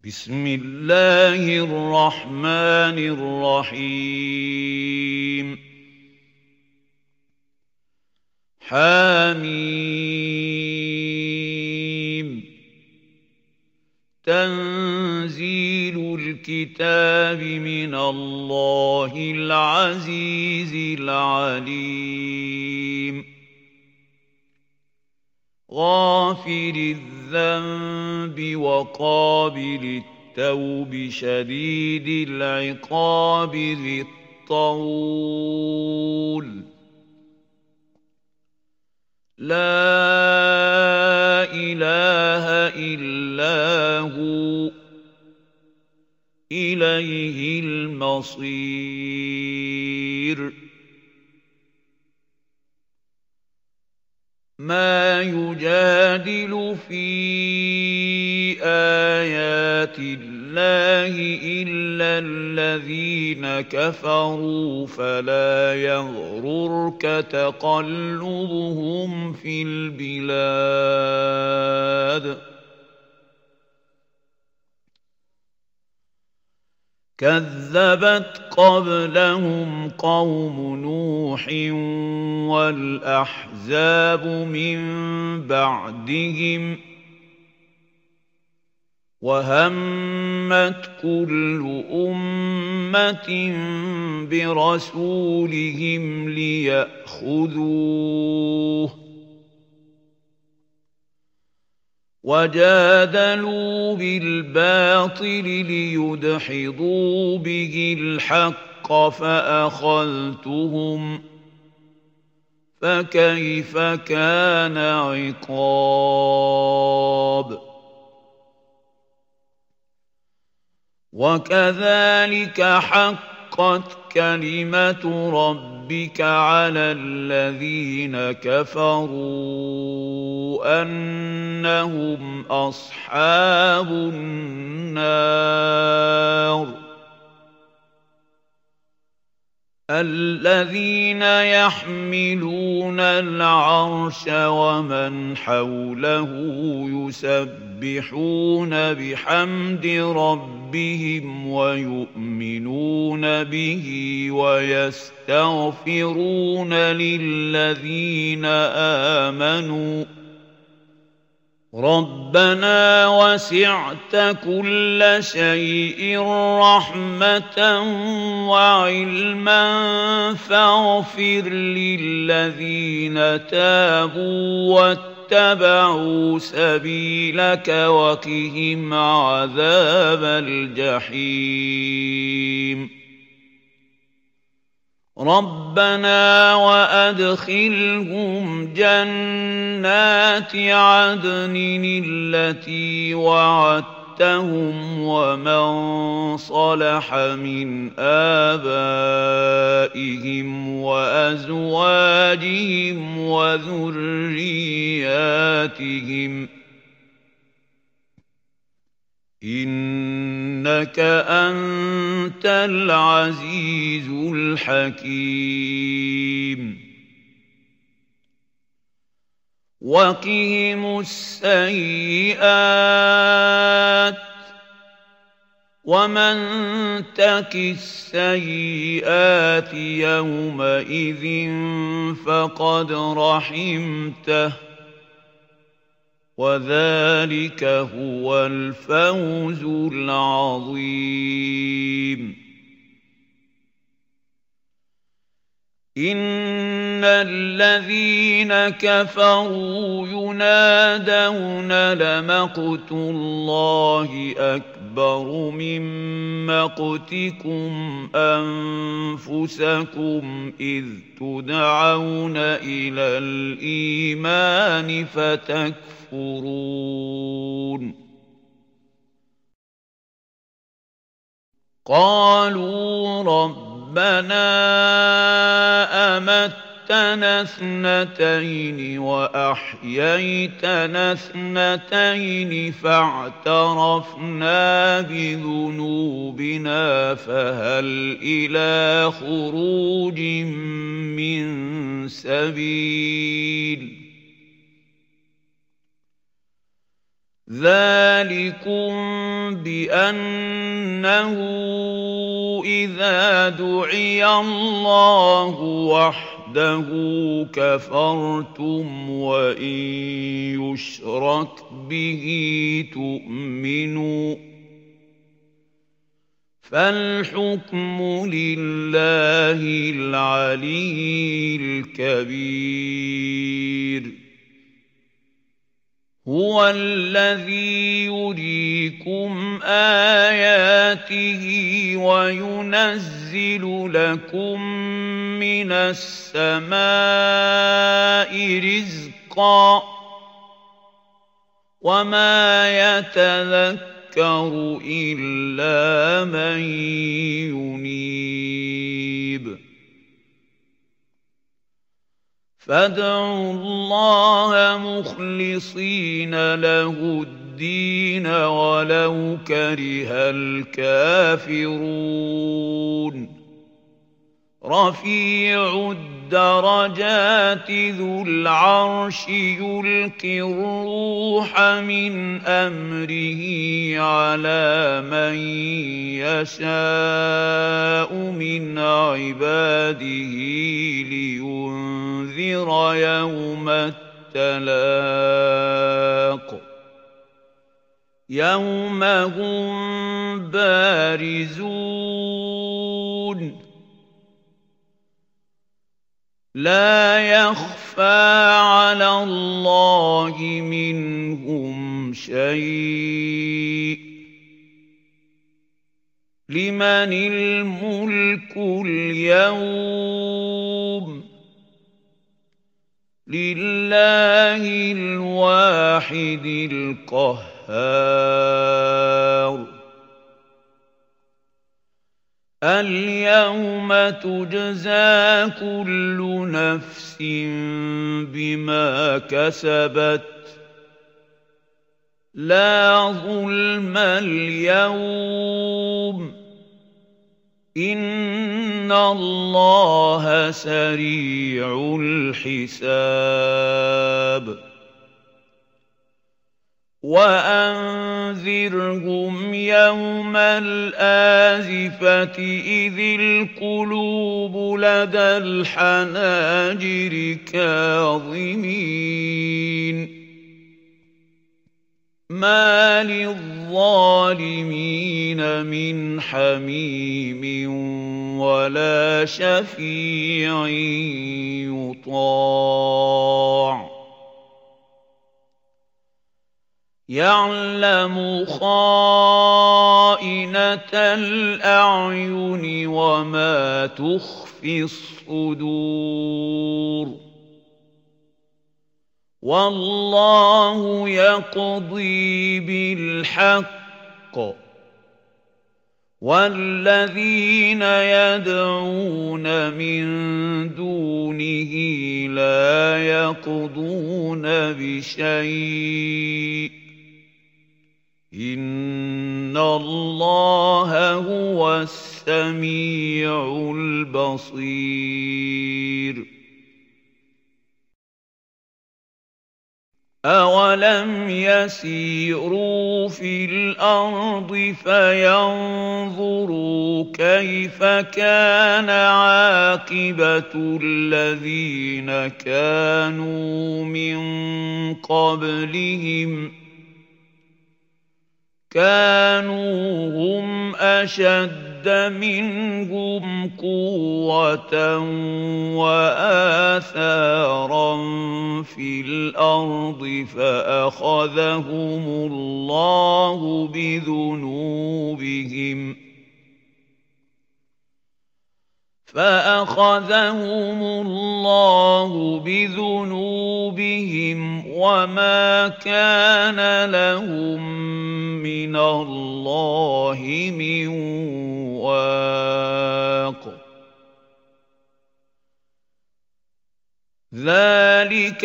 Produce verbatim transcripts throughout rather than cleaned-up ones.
بسم الله الرحمن الرحيم حميم تنزيل الكتاب من الله العزيز العليم غافر الذنب وقابل التوب شديد العقاب ذي الطول لا إله إلا هو إليه المصير ما يجادل في آيات الله إلا الذين كفروا فلا يغررك تقلبهم في البلاد كذبت قبلهم قوم نوح والأحزاب من بعدهم وهمت كل أمة برسولهم ليأخذوه وجادلوا بالباطل ليدحضوا به الحق فأخذتهم فكيف كان عقاب وكذلك حقت كلمة ربك على الذين كفروا أنهم أصحاب النار الذين يحملون العرش ومن حوله يسبحون بحمد ربهم ويؤمنون به ويستغفرون للذين آمنوا ربنا وسعت كل شيء رحمة وعلما فاغفر للذين تابوا واتبعوا سبيلك وقهم عذاب الجحيم ربنا وأدخلهم جنات عدن التي وعدتهم ومن صلح من آبائهم وأزواجهم وذرياتهم إنك أنت العزيز الحكيم وقهم السيئات ومن تك السيئات يومئذ فقد رحمته وذلك هو الفوز العظيم إن الذين كفروا ينادون لمقت الله أكبر من مقتكم أنفسكم إذ تدعون إلى الإيمان فتكفرون قالوا ربنا أمتنا اثنتين وأحييتنا اثنتين فاعترفنا بذنوبنا فهل إلى خروج من سبيل ذلكم بأنه إذا دعي الله وحده كفرتم وإن يشرك به تؤمنوا فالحكم لله العلي الكبير هو الذي يريكم آياته وينزل لكم من السماء رزقا وما يتذكر إلا من ينيب فادعوا الله مخلصين له الدين ولو كره الكافرون رفيع الدرجات ذو العرش يلقي الروح من أمره على من يشاء من عباده لينذر يوم التلاق يوم هم بارزون لا يخفى على الله منهم شيء لمن الملك اليوم لله الواحد القهار اليوم تجزى كل نفس بما كسبت لا ظلم اليوم إن الله سريع الحساب وأنذرهم يوم الآزفة إذ القلوب لدى الحناجر كاظمين ما للظالمين من حميم ولا شفيع يطاع يعلم خائنة الأعين وما تخفي الصدور والله يقضي بالحق والذين يدعون من دونه لا يقضون بشيء إن الله هو السميع البصير أولم يسيروا في الأرض فينظروا كيف كان عاقبة الذين كانوا من قبلهم كانوا هم أشد منهم قوة وآثارا في الأرض فأخذهم الله بذنوبهم فأخذهم الله بذنوبهم وما كان لهم من الله من واق ذلك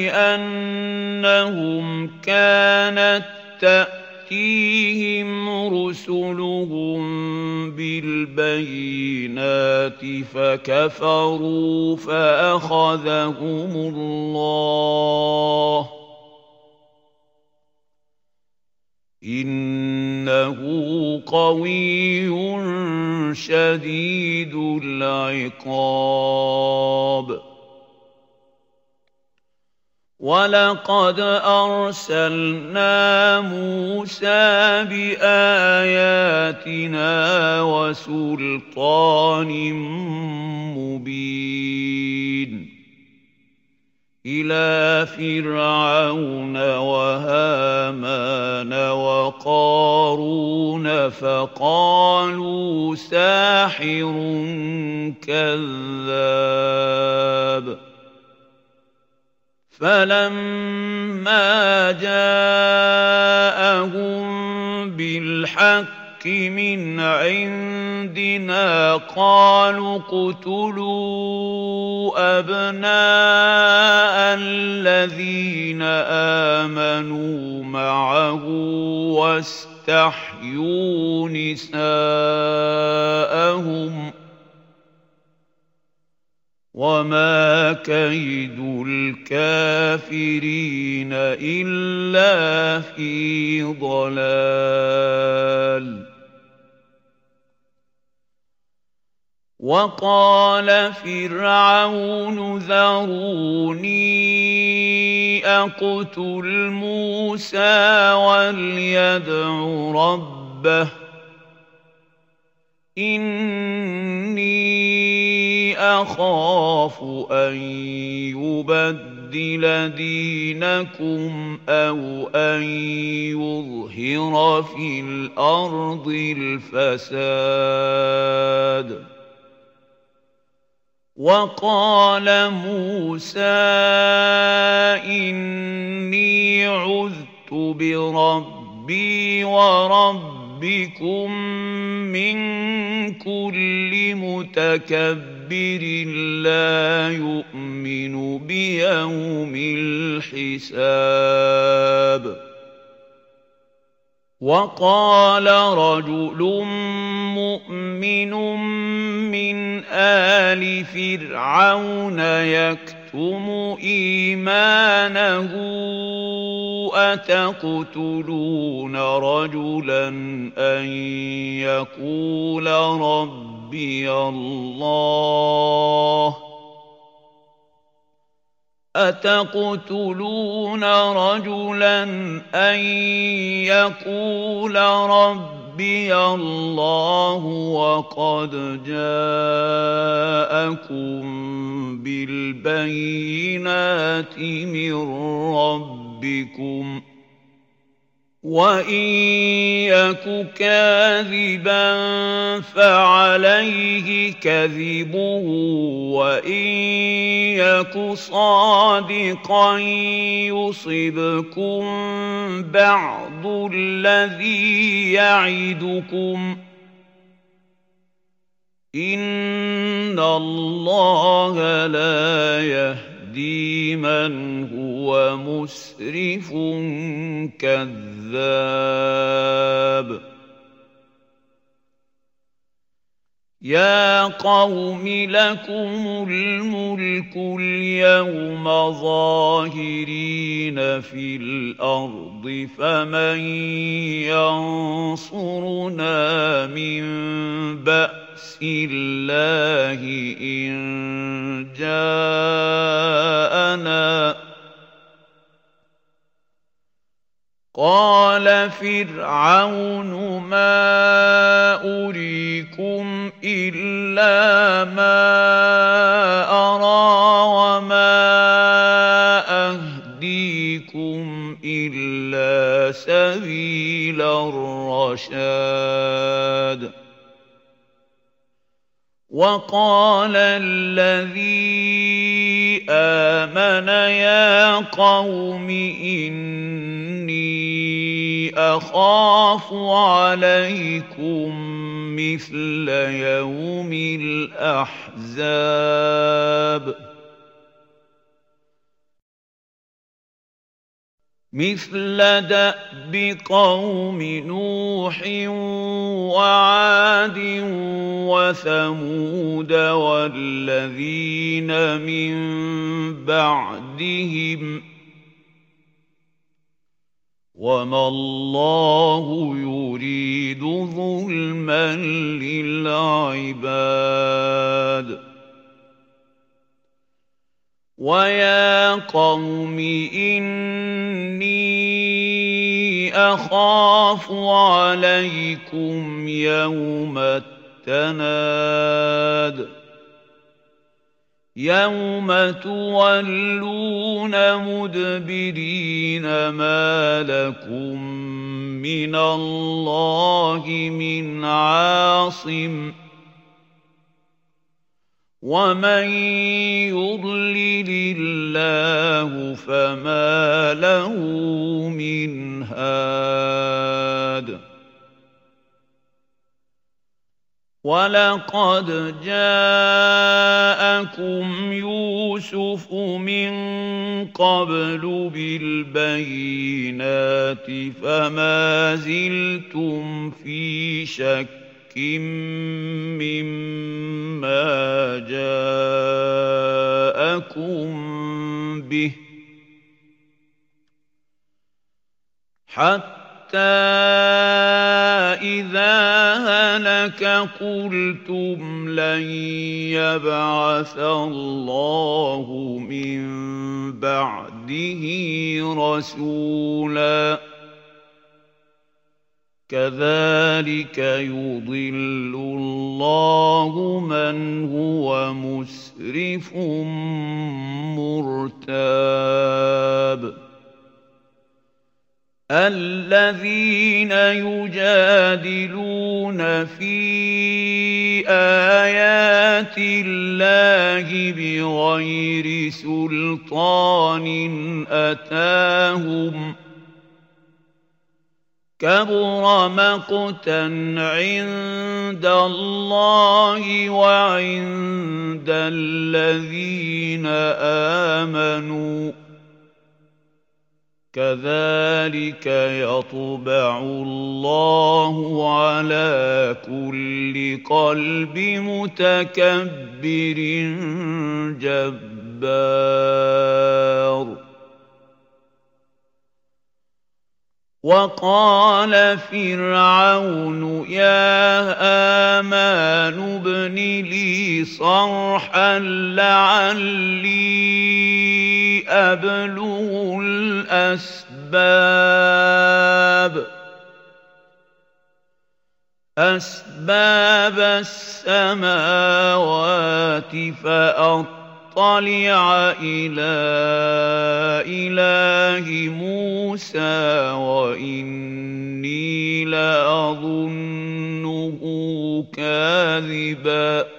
بأنهم كانت تأتيهم رسلهم بالبينات فكفروا فأخذهم الله إنه قوي شديد العقاب ولقد أرسلنا موسى بآياتنا وسلطان مبين إلى فرعون وهامان وقارون فقالوا ساحر كذاب فلما جاءهم بالحق من عندنا قالوا اقتلوا أبناء الذين آمنوا معه واستحيوا نساءهم وما كيد الكافرين إلا في ضلال وقال فرعون ذروني أقتل موسى وليدع ربه إني أخاف أن يبدل دينكم أو أن يظهر في الأرض الفساد وقال موسى إني عذت بربي وربكم من كل متكبر لا يؤمن بيوم الحساب وقال رجل مؤمن من آل فرعون يكتم إيمانه أتقتلون رجلا أن يقول ربي الله أتقتلون رجلا أن يقول ربي الله وقد جاءكم بالبينات من ربكم وإن يك كاذبا فعليه كذبه وإن يك صادقا يصبكم بعض الذي يعدكم إن الله لا يهدي من هو مسرف كذاب يا قوم لكم الملك اليوم ظاهرين في الأرض فمن ينصرنا من بأس الله إن جاءنا قال فرعون ما أريكم إلا ما أرى وما أهديكم إلا سبيل الرشاد وقال الذي آمن يا قوم إني أخاف عليكم مثل يوم الأحزاب مثل دأب قوم نوح وعاد وثمود والذين من بعدهم وما الله يريد ظلما للعباد ويا قوم إني أخاف عليكم يوم التناد يوم تولون مدبرين ما لكم من الله من عاصم ومن يضلل الله فما له من هاد ولقد جاءكم يوسف من قبل بالبينات فما زلتم في شك مما جاءكم به حتى حتى إذا هلك قلتم لن يبعث الله من بعده رسولا كذلك يضل الله من هو مسرف مرتاب الذين يجادلون في آيات الله بغير سلطان أتاهم كبر مقتا عند الله وعند الذين آمنوا كذلك يطبع الله على كل قلب متكبر جبار وقال فرعون يا هامان ابن لي صرحا لعلي أبلغ الأسباب أسباب السماوات فأطلع إلى إله موسى وإني لأظنه كاذبا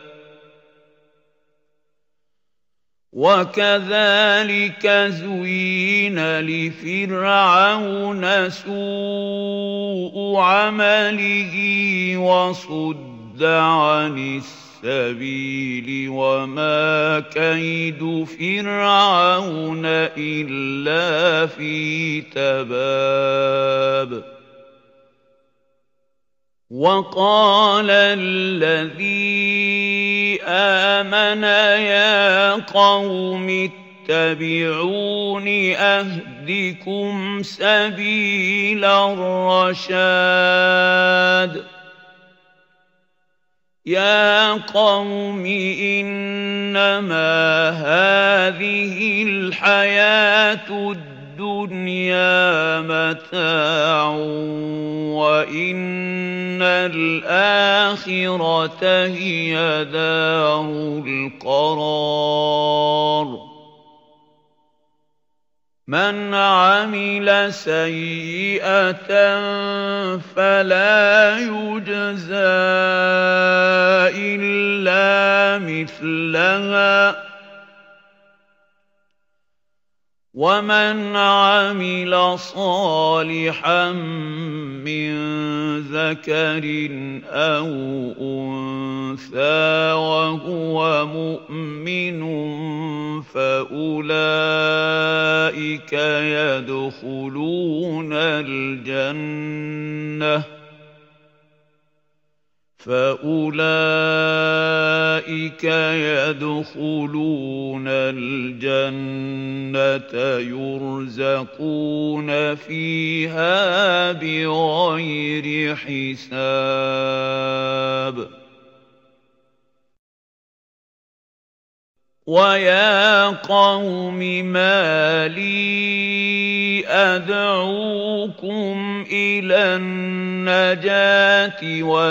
وكذلك زين لفرعون سوء عمله وصد عن السبيل وما كيد فرعون إلا في تباب وقال الذي آمن يا قوم اتبعون أهدكم سبيل الرشاد يا قوم إنما هذه الحياة الدنيا الدنيا متاع وإن الآخرة هي دار القرار من عمل سيئة فلا يجزى إلا مثلها ومن عمل صالحا من ذكر أو أنثى وهو مؤمن فأولئك يدخلون الجنة فأولئك أولئك يدخلون الجنة يرزقون فيها بغير حساب ويا قوم ما لي أدعوكم إلى النجاة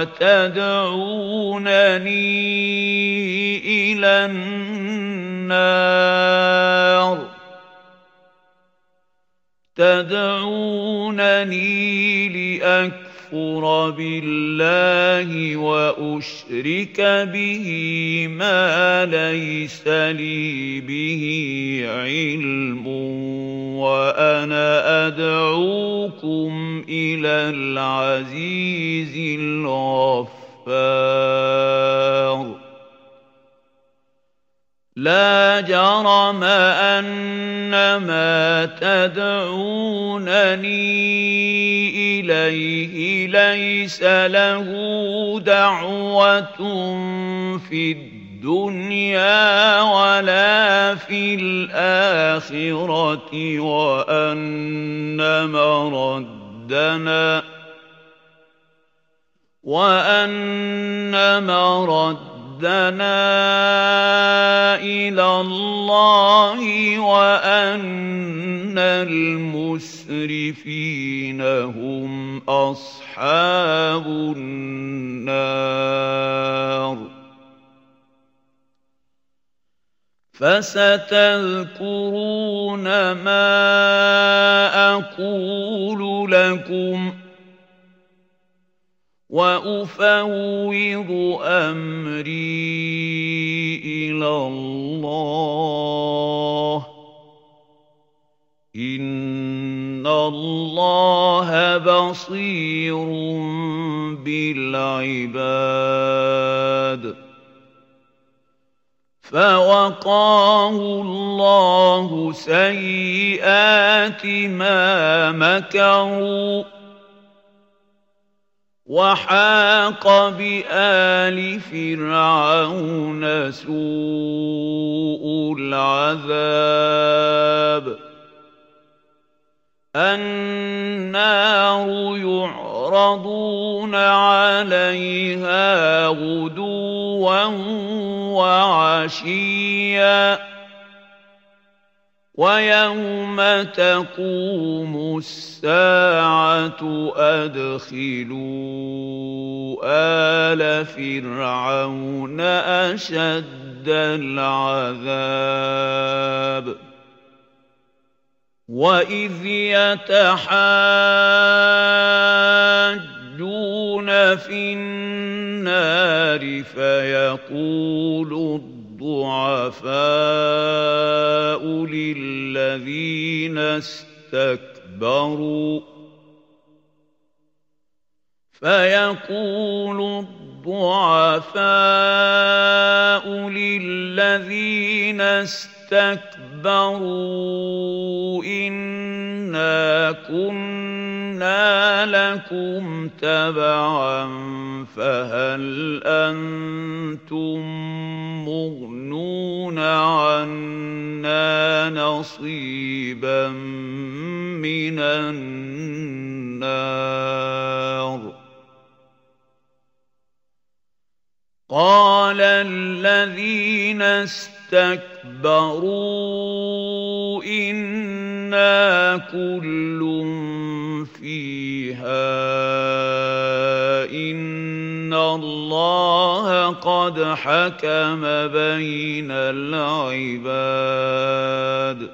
وتدعونني إلى النار تدعونني لأكفر بالله وأشرك به ما ليس لي به علم وأنا أدعوكم إلى العزيز الغفار لا جرم أن ما تدعونني إليه ليس له دعوة في الدنيا ولا في الآخرة وأن مردنا وأن مردنا رَدَّنَا إِلَى اللَّهِ وَأَنَّ الْمُسْرِفِينَ هُمْ أَصْحَابُ النَّارِ فَسَتَذْكُرُونَ مَا أَقُولُ لَكُمْ وَأُفَوِّضُ أَمْرِي إِلَى اللَّهِ إِنَّ اللَّهَ بَصِيرٌ بِالْعِبَادِ فَوَقَاهُ اللَّهُ سَيِّئَاتِ مَا مَكَرُوا وحاق بآل فرعون سوء العذاب النار يعرضون عليها غدوا وعشيا ويوم تقوم الساعة أدخلوا آل فرعون أشد العذاب وإذ يتحاجون في النار فيقول الضعفاء للذين استكبروا فيقول الضعفاء للذين استكبروا إنا كنا لكم تبعا فهل أنتم مغنون عنا نصيبا من النار قال الذين استكبروا إنا كل فيها إن الله قد حكم بين العباد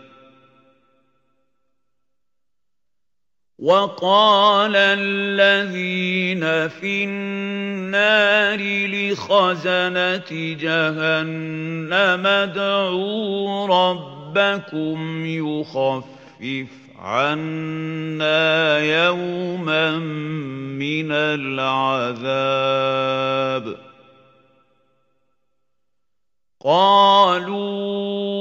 وقال الذين في النار لخزنة جهنم ادعوا ربكم يخفف عنا يوما من العذاب قالوا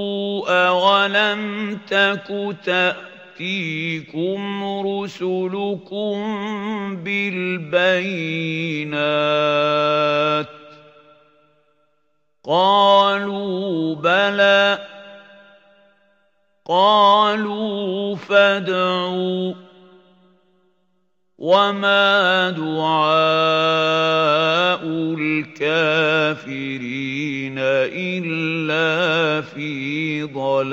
أولم تك تأتيكم رسلكم بالبينات قالوا بلى قالوا فادعوا وما دعاء الكافرين إلا في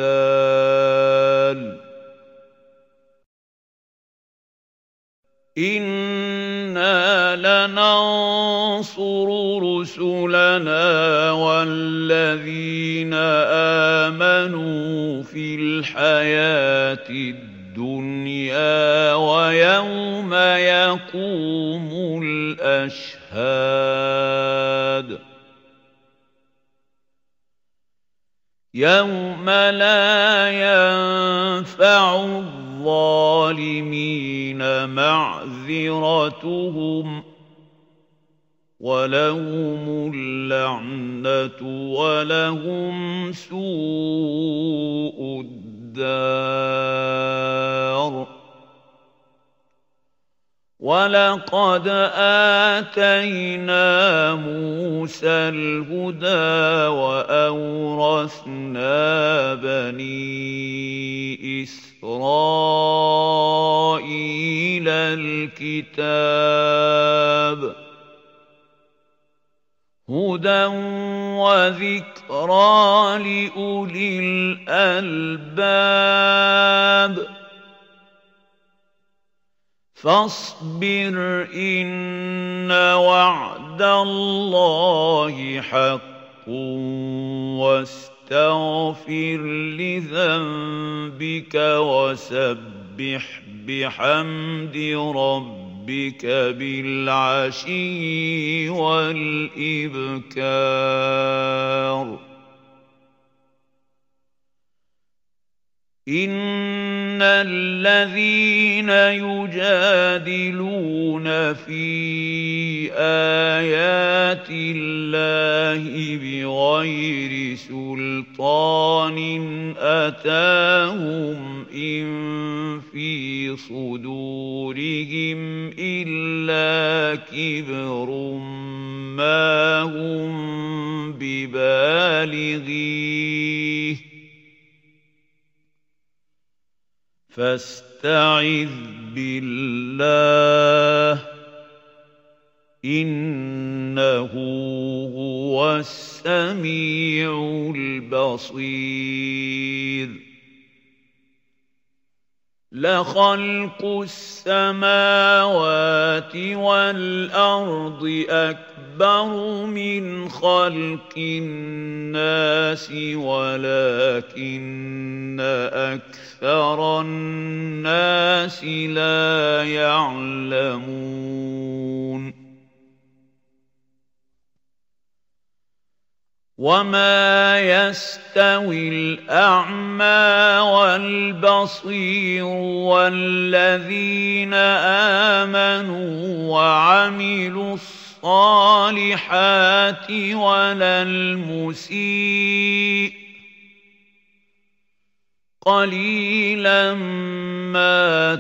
ضلال إنا لننصر رسلنا والذين آمنوا في الحياة الدنيا ويوم يقوم الأشهاد يوم لا ينفع الظالمين معذرتهم ولهم اللعنة ولهم سوء الدار ولقد آتينا موسى الهدى وأورثنا بني إسرائيل الكتاب هدى وذكرى لأولي الألباب فاصبر إن وعد الله حق واستغفر لذنبك وسبح بحمد ربك بالعشي والإبكار إن الذين يجادلون في آيات الله بغير سلطان أتاهم إن في صدورهم إلا كبر ما هم ببالغيه فاستعذ بالله إنه هو السميع البصير لخلق السماوات والأرض أكبر من خلق الناس ولكن أكثر الناس لا يعلمون وما يستوي الأعمى والبصير والذين آمنوا وعملوا الصالحات ولا المسيء قليلا ما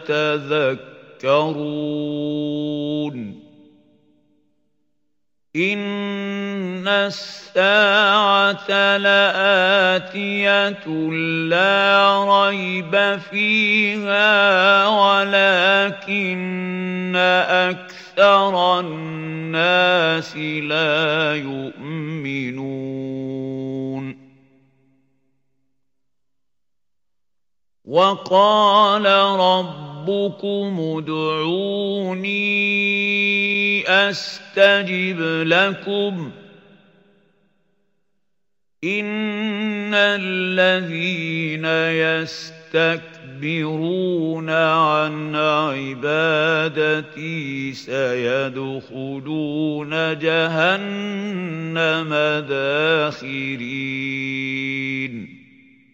تتذكرون إن الساعة لآتية لا ريب فيها ولكن أكثر الناس لا يؤمنون وقال ربكم ادعوني أستجب لكم إن الذين يستكبرون عن عبادتي سيدخلون جهنم داخرين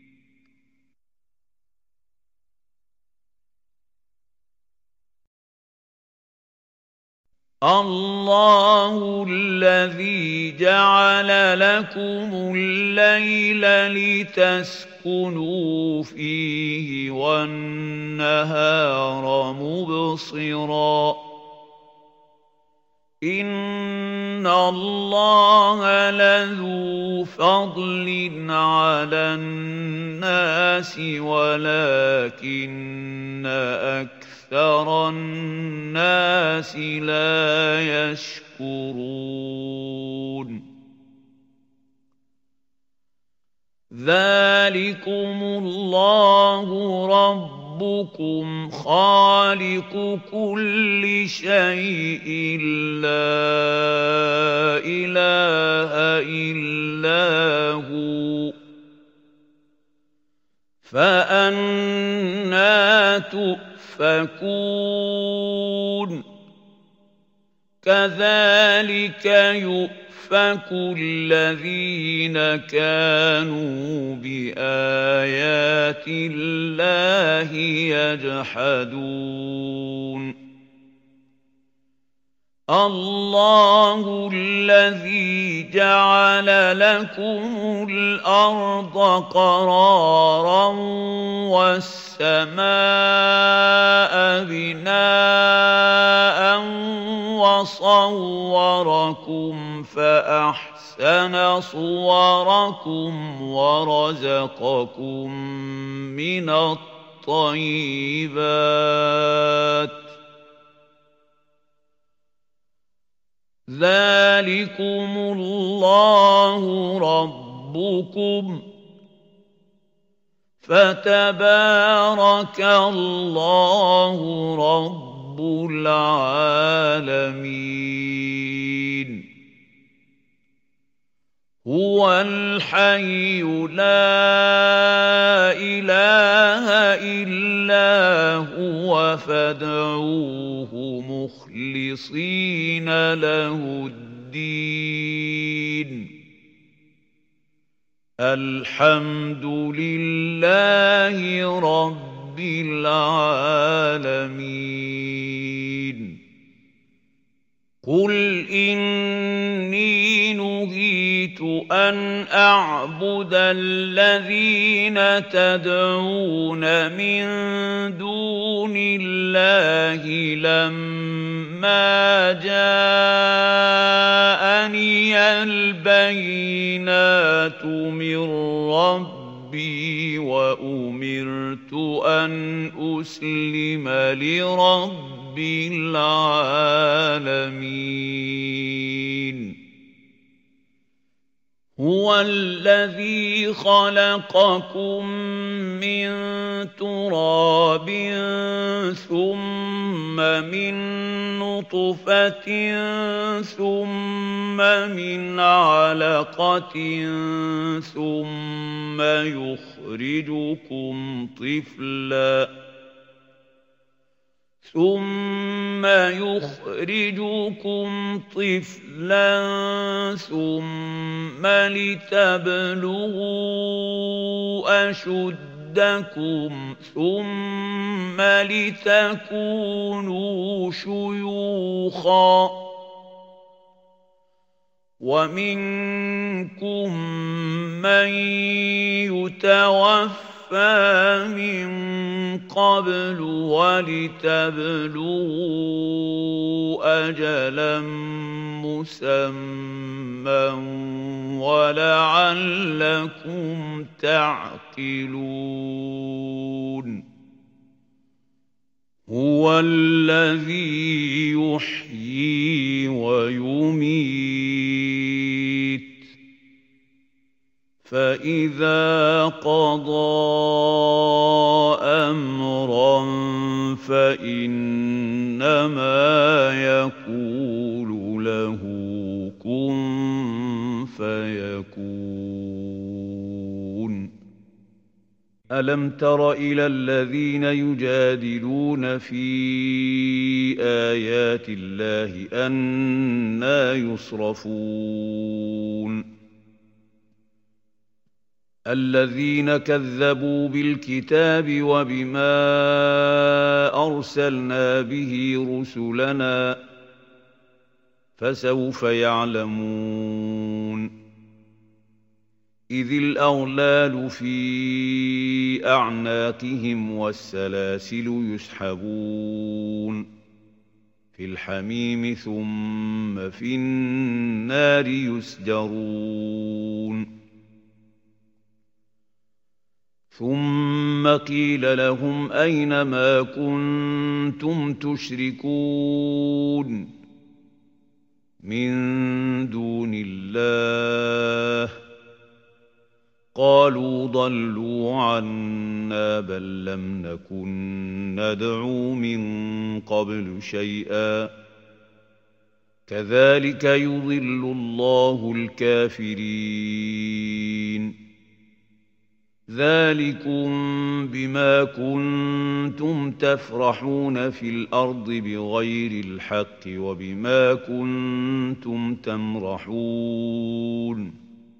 الله الذي جعل لكم الليل لتسكنوا فيه والنهار مبصرا إن الله لذو فضل على الناس ولكن أكثر الناس لا يشكرون ذلكم الله ربكم خالق كل شيء لا إله إلا هو فأنى تؤفكون كذلك يؤفك الذين كانوا بآيات الله يجحدون الله الذي جعل لكم الأرض قرارا والسماء بناء وصوركم فأحسن صوركم ورزقكم من الطيبات ذلكم الله ربكم فتبارك الله رب العالمين هو الحي لا إله إلا هو فادعوه مخلصين له الدين الحمد لله رب العالمين قل إني نهيت أن أعبد الذين تدعون من دون الله لما جاءني البينات من ربي وأمرت أن أسلم لرب العالمين هو الذي خلقكم من تراب ثم من نطفة ثم من علقة ثم يخرجكم طفلاً ثم يخرجكم طفلا ثم لتبلغوا أشدكم ثم لتكونوا شيوخا ومنكم من يتوفى من قبل ولتبلغوا أجلا مسمى ولعلكم تعقلون هو الذي يحيي ويميت فإذا قضى أمرا فإنما يقول له كن فيكون ألم تر إلى الذين يجادلون في آيات الله أنى يصرفون الذين كذبوا بالكتاب وبما أرسلنا به رسلنا فسوف يعلمون إذ الأغلال في أعناقهم والسلاسل يسحبون في الحميم ثم في النار يسجرون ثم قيل لهم أين ما كنتم تشركون من دون الله قالوا ضلوا عنا بل لم نكن ندعو من قبل شيئا كذلك يضل الله الكافرين ذلكم بما كنتم تفرحون في الأرض بغير الحق وبما كنتم تمرحون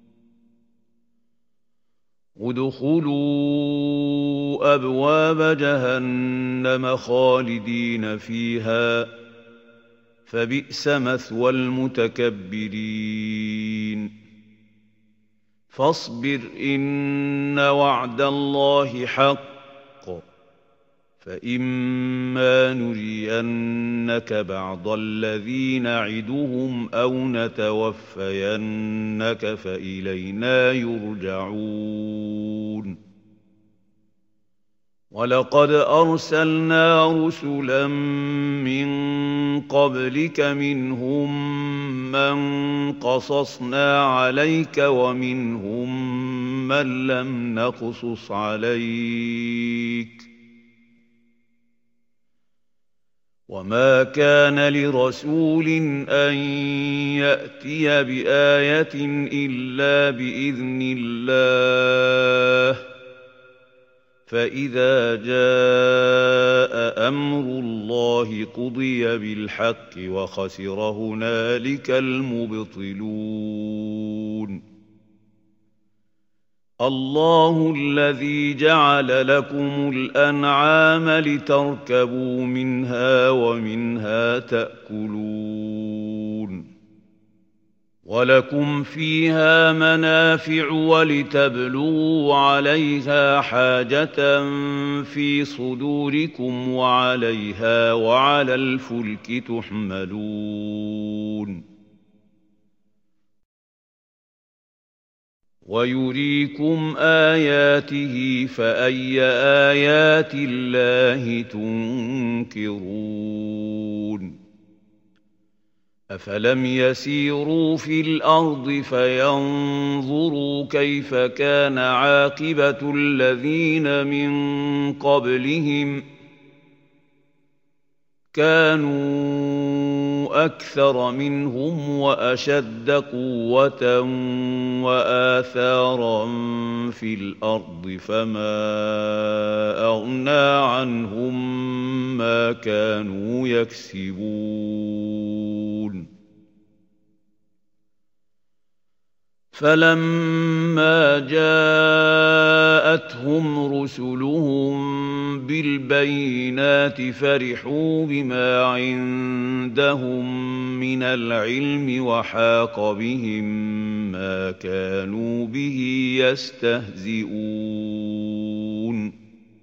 ادخلوا أبواب جهنم خالدين فيها فبئس مثوى المتكبرين فاصبر إن وعد الله حق فإما نرينك بعض الذي نعدهم أو نتوفينك فإلينا يرجعون ولقد أرسلنا رسلا من قبلك منهم من قصصنا عليك ومنهم من لم نقصص عليك وما كان لرسول أن يأتي بآية إلا بإذن الله فإذا جاء أمر الله قضي بالحق وخسر هنالك المبطلون الله الذي جعل لكم الأنعام لتركبوا منها ومنها تأكلون ولكم فيها منافع ولتبلغوا عليها حاجة في صدوركم وعليها وعلى الفلك تحملون ويريكم آياته فأي آيات الله تنكرون أفلم يسيروا في الأرض فينظروا كيف كان عاقبة الذين من قبلهم كانوا أكثر منهم وأشد قوة وآثارا في الأرض فما أغنى عنهم ما كانوا يكسبون فلما جاءتهم رسلهم بالبينات فرحوا بما عندهم من العلم وحاق بهم ما كانوا به يستهزئون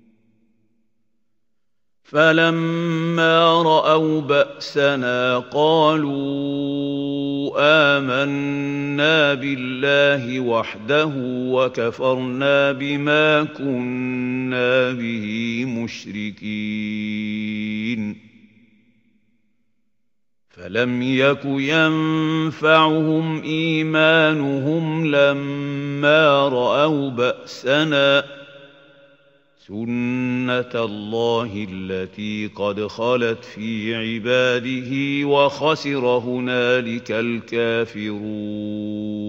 فلما رأوا بأسنا قالوا آمنا بالله وحده وكفرنا بما كنا به مشركين فلم يك ينفعهم إيمانهم لما رأوا بأسنا سنة الله التي قد خلت في عباده وخسر هنالك الكافرون